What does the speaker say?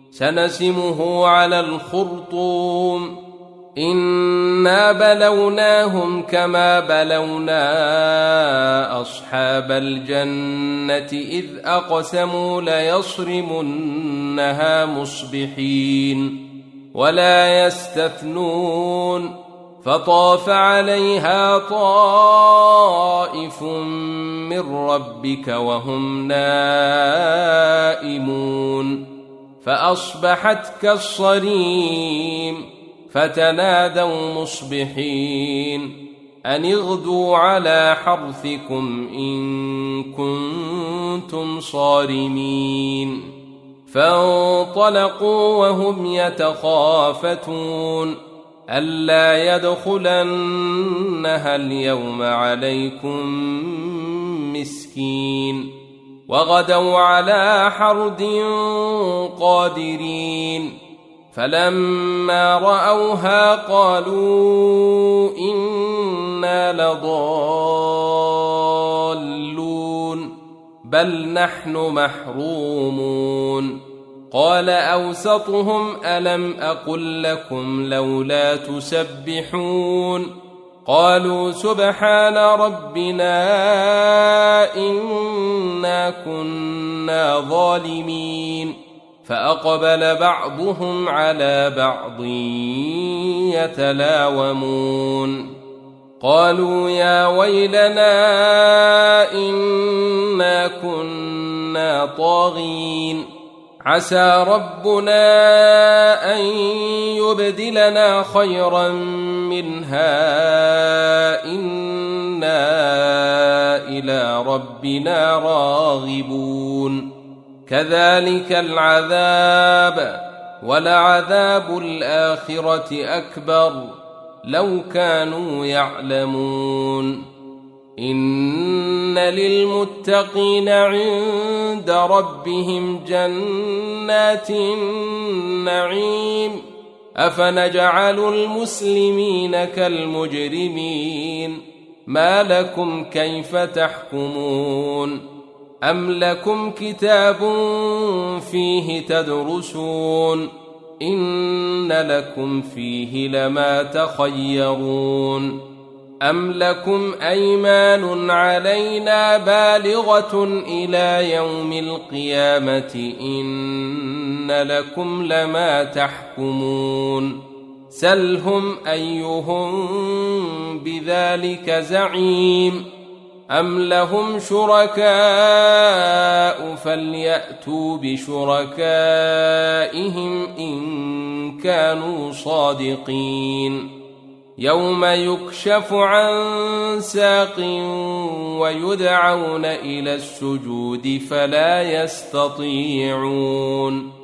سنسمه على الخرطوم إنا بلوناهم كما بلونا أصحاب الجنة إذ أقسموا ليصرمنها مصبحين ولا يستثنون فطاف عليها طائف من ربك وهم نائمون فأصبحت كالصريم فتنادوا مصبحين أن اغدوا على حرثكم إن كنتم صارمين فانطلقوا وهم يتخافتون ألا يدخلنها اليوم عليكم مسكين وغدوا على حرد قادرين فلما رأوها قالوا إنا لضالون بل نحن محرومون قال أوسطهم ألم أقل لكم لولا تسبحون قالوا سبحان ربنا إنا كنا ظالمين فأقبل بعضهم على بعض يتلاومون قالوا يا ويلنا إنا كنا طاغين عسى ربنا أن يبدلنا خيرا منها إنا إلى ربنا راغبون كذلك العذاب ولعذاب الآخرة أكبر لو كانوا يعلمون إن للمتقين عند ربهم جنات النعيم أفنجعل المسلمين كالمجرمين ما لكم كيف تحكمون أم لكم كتاب فيه تدرسون إن لكم فيه لما تخيرون أم لكم أيمان علينا بالغة إلى يوم القيامة إن لكم لما تحكمون سلهم أيهم بذلك زعيم أم لهم شركاء فليأتوا بشركائهم إن كانوا صادقين يوم يكشف عن ساق ويدعون إلى السجود فلا يستطيعون